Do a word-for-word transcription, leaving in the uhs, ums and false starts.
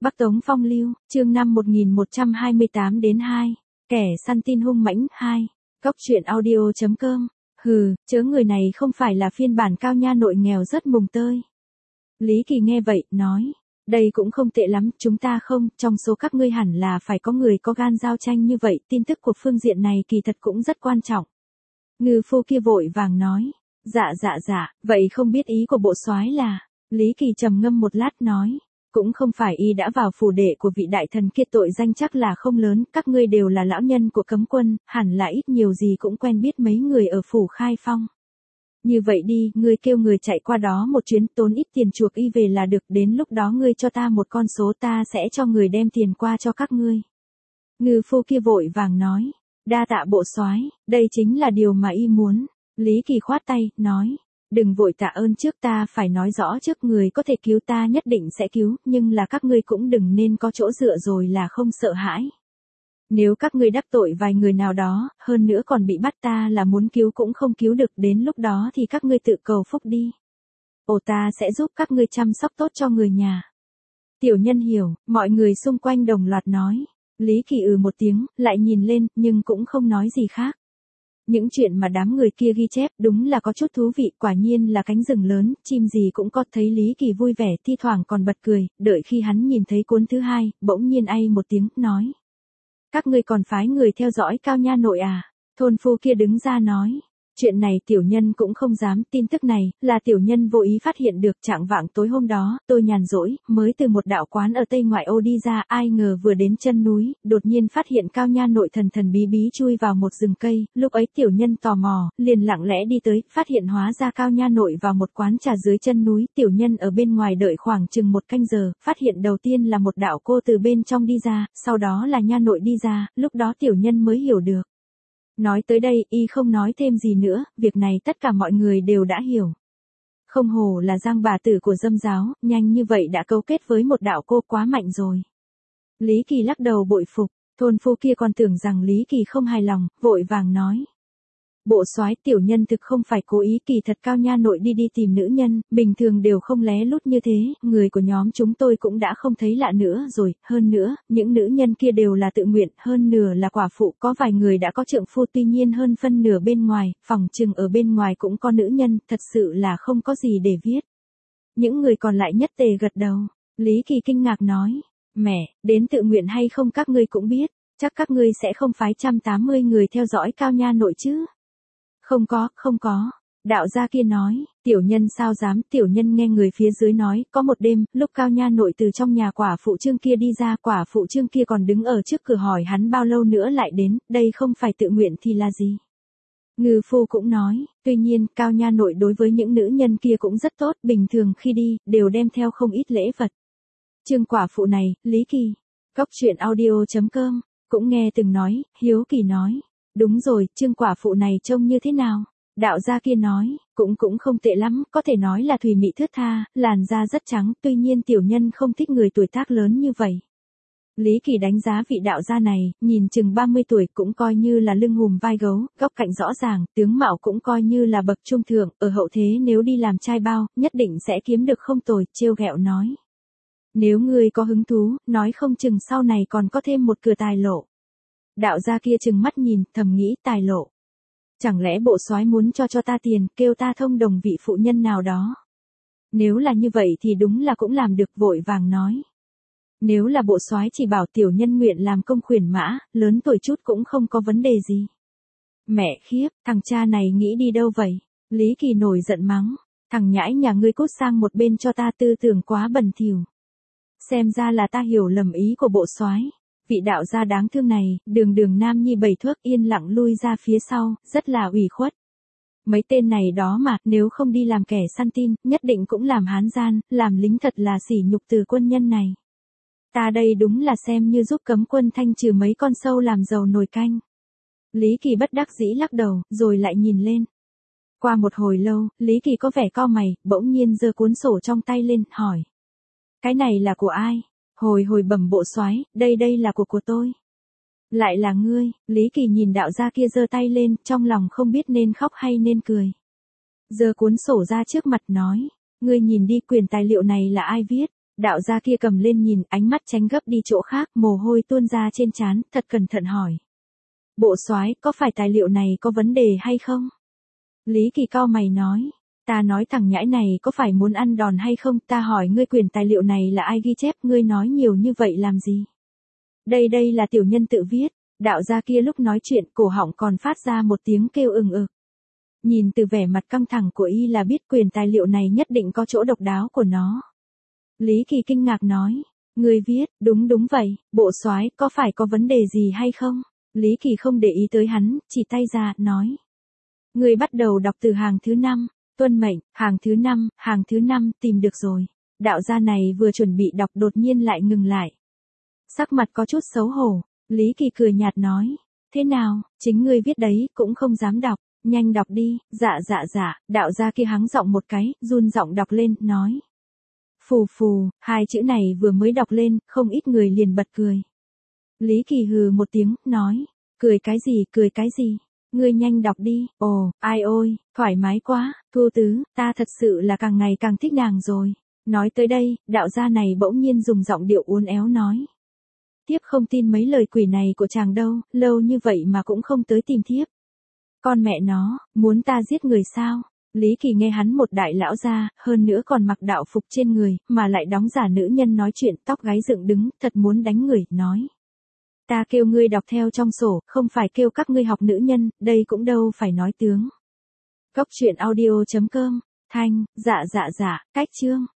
Bắc Tống Phong Lưu, chương năm một nghìn một trăm hai mươi tám đến hai. Kẻ săn tin hung mãnh hai. Góc truyện audio chấm com. Hừ, chớ người này không phải là phiên bản cao nha nội nghèo rất mùng tơi. Lý Kỳ nghe vậy, nói. Đây cũng không tệ lắm, chúng ta không, trong số các ngươi hẳn là phải có người có gan giao tranh như vậy, tin tức của phương diện này kỳ thật cũng rất quan trọng. Ngư phu kia vội vàng nói. Dạ dạ dạ, vậy không biết ý của bộ soái là. Lý Kỳ trầm ngâm một lát nói. Cũng không phải y đã vào phủ đệ của vị đại thần kia, tội danh chắc là không lớn, các ngươi đều là lão nhân của cấm quân, hẳn là ít nhiều gì cũng quen biết mấy người ở phủ Khai Phong. Như vậy đi, ngươi kêu người chạy qua đó một chuyến, tốn ít tiền chuộc y về là được, đến lúc đó ngươi cho ta một con số, ta sẽ cho người đem tiền qua cho các ngươi. Ngư phu kia vội vàng nói, đa tạ bộ soái, đây chính là điều mà y muốn. Lý Kỳ khoát tay, nói. Đừng vội tạ ơn trước, ta phải nói rõ trước, người có thể cứu ta nhất định sẽ cứu, nhưng là các ngươi cũng đừng nên có chỗ dựa rồi là không sợ hãi. Nếu các ngươi đắc tội vài người nào đó, hơn nữa còn bị bắt, ta là muốn cứu cũng không cứu được, đến lúc đó thì các ngươi tự cầu phúc đi. Ồ, ta sẽ giúp các ngươi chăm sóc tốt cho người nhà. Tiểu nhân hiểu, mọi người xung quanh đồng loạt nói. Lý Kỳ ừ một tiếng, lại nhìn lên, nhưng cũng không nói gì khác. Những chuyện mà đám người kia ghi chép đúng là có chút thú vị, quả nhiên là cánh rừng lớn, chim gì cũng có. Thấy Lý Kỳ vui vẻ, thi thoảng còn bật cười, đợi khi hắn nhìn thấy cuốn thứ hai, bỗng nhiên ai một tiếng, nói. Các ngươi còn phái người theo dõi cao nha nội à? Thôn phu kia đứng ra nói. Chuyện này tiểu nhân cũng không dám, tin tức này là tiểu nhân vô ý phát hiện được. Trạng vạng tối hôm đó, tôi nhàn rỗi, mới từ một đạo quán ở Tây Ngoại ô đi ra, ai ngờ vừa đến chân núi, đột nhiên phát hiện cao nha nội thần thần bí bí chui vào một rừng cây, lúc ấy tiểu nhân tò mò, liền lặng lẽ đi tới, phát hiện hóa ra cao nha nội vào một quán trà dưới chân núi, tiểu nhân ở bên ngoài đợi khoảng chừng một canh giờ, phát hiện đầu tiên là một đạo cô từ bên trong đi ra, sau đó là nha nội đi ra, lúc đó tiểu nhân mới hiểu được. Nói tới đây, y không nói thêm gì nữa, việc này tất cả mọi người đều đã hiểu. Không hổ là Giang bà tử của Dâm giáo, nhanh như vậy đã cấu kết với một đạo cô, quá mạnh rồi. Lý Kỳ lắc đầu bội phục, thôn phu kia còn tưởng rằng Lý Kỳ không hài lòng, vội vàng nói. Bộ soái, tiểu nhân thực không phải cố ý, kỳ thật cao nha nội đi đi tìm nữ nhân, bình thường đều không lé lút như thế, người của nhóm chúng tôi cũng đã không thấy lạ nữa rồi, hơn nữa, những nữ nhân kia đều là tự nguyện, hơn nửa là quả phụ, có vài người đã có trượng phu, tuy nhiên hơn phân nửa bên ngoài, phòng chừng ở bên ngoài cũng có nữ nhân, thật sự là không có gì để viết. Những người còn lại nhất tề gật đầu, Lý Kỳ kinh ngạc nói, mẹ, đến tự nguyện hay không các ngươi cũng biết, chắc các ngươi sẽ không phái một trăm tám mươi người theo dõi cao nha nội chứ. Không có, không có. Đạo gia kia nói, tiểu nhân sao dám, tiểu nhân nghe người phía dưới nói, có một đêm, lúc cao nha nội từ trong nhà quả phụ Trương kia đi ra, quả phụ Trương kia còn đứng ở trước cửa hỏi hắn bao lâu nữa lại đến, đây không phải tự nguyện thì là gì. Ngư phu cũng nói, tuy nhiên, cao nha nội đối với những nữ nhân kia cũng rất tốt, bình thường khi đi, đều đem theo không ít lễ vật. Trương quả phụ này, Lý Kỳ. Góc truyện audio chấm com, cũng nghe từng nói, hiếu kỳ nói. Đúng rồi, Trương quả phụ này trông như thế nào? Đạo gia kia nói, cũng cũng không tệ lắm, có thể nói là thùy mị thướt tha, làn da rất trắng, tuy nhiên tiểu nhân không thích người tuổi tác lớn như vậy. Lý Kỳ đánh giá vị đạo gia này, nhìn chừng ba mươi tuổi, cũng coi như là lưng hùm vai gấu, góc cạnh rõ ràng, tướng mạo cũng coi như là bậc trung thượng, ở hậu thế nếu đi làm trai bao, nhất định sẽ kiếm được không tồi, trêu ghẹo nói. Nếu ngươi có hứng thú, nói không chừng sau này còn có thêm một cửa tài lộ. Đạo gia kia chừng mắt nhìn, thầm nghĩ tài lộ. Chẳng lẽ bộ soái muốn cho cho ta tiền, kêu ta thông đồng vị phụ nhân nào đó. Nếu là như vậy thì đúng là cũng làm được, vội vàng nói. Nếu là bộ soái chỉ bảo tiểu nhân nguyện làm công khuyển mã, lớn tuổi chút cũng không có vấn đề gì. Mẹ khiếp, thằng cha này nghĩ đi đâu vậy? Lý Kỳ nổi giận mắng. Thằng nhãi nhà ngươi cút sang một bên cho ta, tư tưởng quá bẩn thỉu. Xem ra là ta hiểu lầm ý của bộ soái. Vị đạo gia đáng thương này, đường đường nam nhi bảy thước, yên lặng lui ra phía sau, rất là ủy khuất. Mấy tên này đó mà, nếu không đi làm kẻ săn tin, nhất định cũng làm hán gian, làm lính thật là sỉ nhục từ quân nhân này. Ta đây đúng là xem như giúp cấm quân thanh trừ mấy con sâu làm dầu nồi canh. Lý Kỳ bất đắc dĩ lắc đầu, rồi lại nhìn lên. Qua một hồi lâu, Lý Kỳ có vẻ cau mày, bỗng nhiên giơ cuốn sổ trong tay lên, hỏi. Cái này là của ai? Hồi hồi bẩm bộ soái, đây đây là của của tôi. Lại là ngươi, Lý Kỳ nhìn đạo gia kia giơ tay lên, trong lòng không biết nên khóc hay nên cười. Giơ cuốn sổ ra trước mặt nói, ngươi nhìn đi, quyển tài liệu này là ai viết? Đạo gia kia cầm lên nhìn, ánh mắt tránh gấp đi chỗ khác, mồ hôi tuôn ra trên trán, thật cẩn thận hỏi. Bộ soái, có phải tài liệu này có vấn đề hay không? Lý Kỳ cau mày nói. Ta nói thằng nhãi này có phải muốn ăn đòn hay không, ta hỏi ngươi quyển tài liệu này là ai ghi chép, ngươi nói nhiều như vậy làm gì? Đây đây là tiểu nhân tự viết. Đạo gia kia lúc nói chuyện cổ họng còn phát ra một tiếng kêu ừng ực. Nhìn từ vẻ mặt căng thẳng của y là biết quyển tài liệu này nhất định có chỗ độc đáo của nó. Lý Kỳ kinh ngạc nói, ngươi viết, đúng đúng vậy, bộ soái, có phải có vấn đề gì hay không? Lý Kỳ không để ý tới hắn, chỉ tay ra, nói. Ngươi bắt đầu đọc từ hàng thứ năm, tuân mệnh, hàng thứ năm, hàng thứ năm, tìm được rồi. Đạo gia này vừa chuẩn bị đọc đột nhiên lại ngừng lại. Sắc mặt có chút xấu hổ, Lý Kỳ cười nhạt nói, thế nào, chính ngươi viết đấy, cũng không dám đọc, nhanh đọc đi, dạ dạ dạ, đạo gia kia hắng giọng một cái, run giọng đọc lên, nói. Phù phù, hai chữ này vừa mới đọc lên, không ít người liền bật cười. Lý Kỳ hừ một tiếng, nói, cười cái gì, cười cái gì, ngươi nhanh đọc đi, ồ, ai ôi, thoải mái quá, Thu Tứ, ta thật sự là càng ngày càng thích nàng rồi. Nói tới đây, đạo gia này bỗng nhiên dùng giọng điệu uốn éo nói. Tiếp không tin mấy lời quỷ này của chàng đâu, lâu như vậy mà cũng không tới tìm thiếp. Con mẹ nó, muốn ta giết người sao? Lý Kỳ nghe hắn một đại lão gia, hơn nữa còn mặc đạo phục trên người, mà lại đóng giả nữ nhân nói chuyện tóc gáy dựng đứng, thật muốn đánh người, nói. Ta kêu ngươi đọc theo trong sổ, không phải kêu các ngươi học nữ nhân, đây cũng đâu phải nói tướng. Góc truyện audio chấm com, thanh, dạ dạ dạ, cách chương.